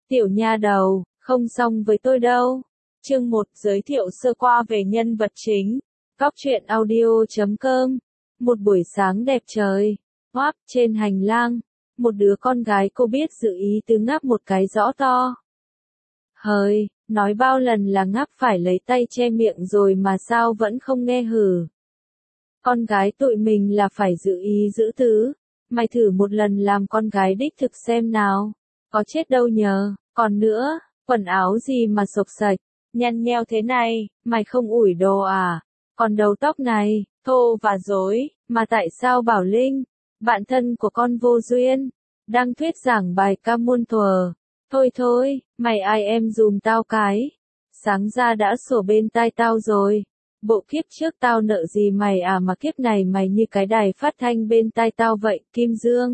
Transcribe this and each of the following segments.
Tiểu nha đầu, không xong với tôi đâu. Chương 1 giới thiệu sơ qua về nhân vật chính. Góc truyện audio.com. Một buổi sáng đẹp trời, hoáp trên hành lang, một đứa con gái cô biết dự ý tứ ngáp một cái rõ to. Hời, nói bao lần là ngáp phải lấy tay che miệng rồi mà sao vẫn không nghe hử. Con gái tụi mình là phải dự ý giữ tứ. Mày thử một lần làm con gái đích thực xem nào. Có chết đâu nhờ, còn nữa, quần áo gì mà xộc xạch, nhăn nheo thế này, mày không ủi đồ à? Còn đầu tóc này, thô và rối, mà tại sao Bảo Linh, bạn thân của con vô duyên, đang thuyết giảng bài ca muôn thuở. Thôi thôi, mày ai em dùm tao cái. Sáng ra đã sổ bên tai tao rồi. Bộ kiếp trước tao nợ gì mày à mà kiếp này mày như cái đài phát thanh bên tai tao vậy, Kim Dương.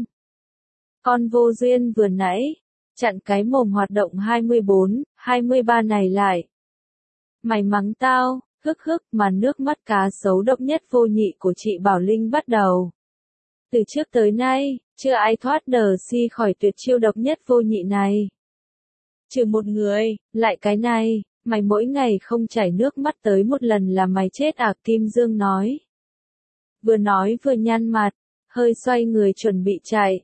Con vô duyên vừa nãy, chặn cái mồm hoạt động 24, 23 này lại. Mày mắng tao, hức hức mà nước mắt cá sấu độc nhất vô nhị của chị Bảo Linh bắt đầu. Từ trước tới nay, chưa ai thoát đờ si khỏi tuyệt chiêu độc nhất vô nhị này. Trừ một người, lại cái này, mày mỗi ngày không chảy nước mắt tới một lần là mày chết à, Kim Dương nói. Vừa nói vừa nhăn mặt, hơi xoay người chuẩn bị chạy.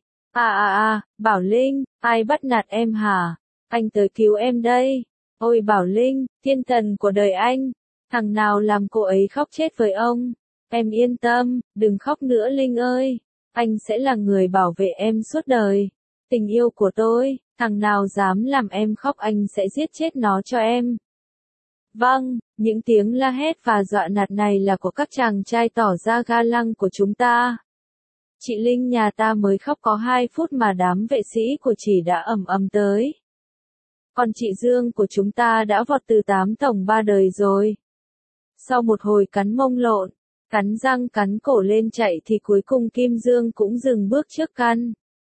Bảo Linh, ai bắt nạt em hả? Anh tới cứu em đây. Ôi Bảo Linh, thiên thần của đời anh, thằng nào làm cô ấy khóc chết với ông? Em yên tâm, đừng khóc nữa Linh ơi, anh sẽ là người bảo vệ em suốt đời. Tình yêu của tôi, thằng nào dám làm em khóc anh sẽ giết chết nó cho em. Vâng, những tiếng la hét và dọa nạt này là của các chàng trai tỏ ra ga lăng của chúng ta. Chị Linh nhà ta mới khóc có 2 phút mà đám vệ sĩ của chị đã ầm ầm tới. Còn chị Dương của chúng ta đã vọt từ 8 tổng 3 đời rồi. Sau một hồi cắn mông lộn, cắn răng cắn cổ lên chạy thì cuối cùng Kim Dương cũng dừng bước trước căn.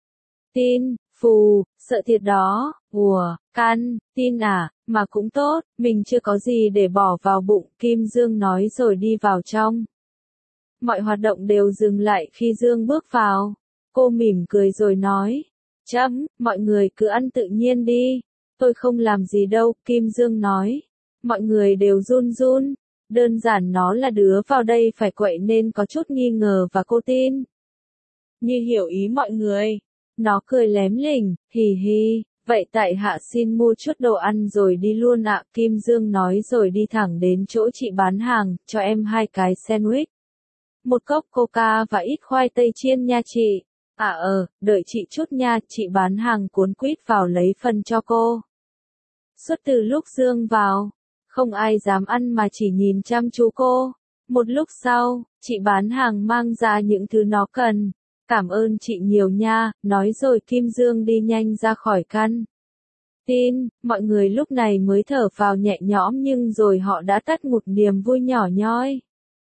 Tin, phù, sợ thiệt đó, căn, tin à, mà cũng tốt, mình chưa có gì để bỏ vào bụng, Kim Dương nói rồi đi vào trong. Mọi hoạt động đều dừng lại khi Dương bước vào. Cô mỉm cười rồi nói. Mọi người cứ ăn tự nhiên đi. Tôi không làm gì đâu, Kim Dương nói. Mọi người đều run run. Đơn giản nó là đứa vào đây phải quậy nên có chút nghi ngờ và cô tin. Như hiểu ý mọi người. Nó cười lém lỉnh, hì hì. Vậy tại hạ xin mua chút đồ ăn rồi đi luôn ạ, Kim Dương nói rồi đi thẳng đến chỗ chị bán hàng, cho em 2 cái sandwich. Một cốc coca và ít khoai tây chiên nha chị. Đợi chị chút nha, chị bán hàng cuốn quýt vào lấy phần cho cô. Suốt từ lúc Dương vào, không ai dám ăn mà chỉ nhìn chăm chú cô. Một lúc sau, chị bán hàng mang ra những thứ nó cần. Cảm ơn chị nhiều nha, nói rồi Kim Dương đi nhanh ra khỏi căn. Tin, mọi người lúc này mới thở phào nhẹ nhõm nhưng rồi họ đã tắt một niềm vui nhỏ nhoi.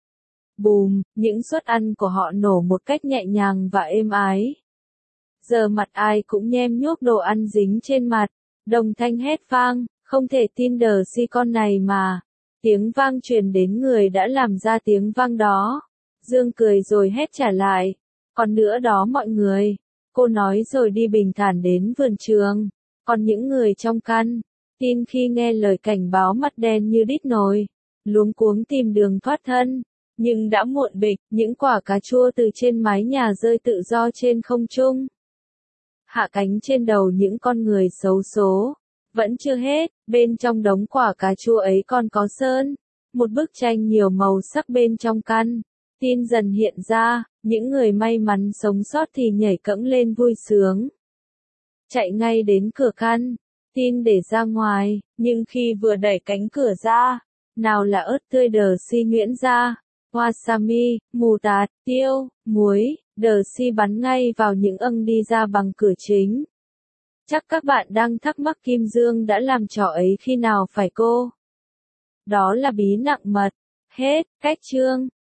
Bùm, những suất ăn của họ nổ một cách nhẹ nhàng và êm ái. Giờ mặt ai cũng nhem nhuốc đồ ăn dính trên mặt. Đồng thanh hét vang, không thể tin đờ si con này mà. Tiếng vang truyền đến người đã làm ra tiếng vang đó. Dương cười rồi hét trả lại. Còn nữa đó mọi người. Cô nói rồi đi bình thản đến vườn trường. Còn những người trong căn, tin khi nghe lời cảnh báo mặt đen như đít nồi. Luống cuống tìm đường thoát thân. Nhưng đã muộn bịch, những quả cà chua từ trên mái nhà rơi tự do trên không trung. Hạ cánh trên đầu những con người xấu số. Vẫn chưa hết, bên trong đống quả cà chua ấy còn có sơn. Một bức tranh nhiều màu sắc bên trong căn. Tin dần hiện ra, những người may mắn sống sót thì nhảy cẫng lên vui sướng. Chạy ngay đến cửa căn, tin để ra ngoài, nhưng khi vừa đẩy cánh cửa ra, nào là ớt tươi đờ si nhuyễn ra. Wasabi, mù tạt, tiêu, muối, đờ si bắn ngay vào những âng đi ra bằng cửa chính. Chắc các bạn đang thắc mắc Kim Dương đã làm trò ấy khi nào phải cô? Đó là bí nặng mật. Hết, cách chương.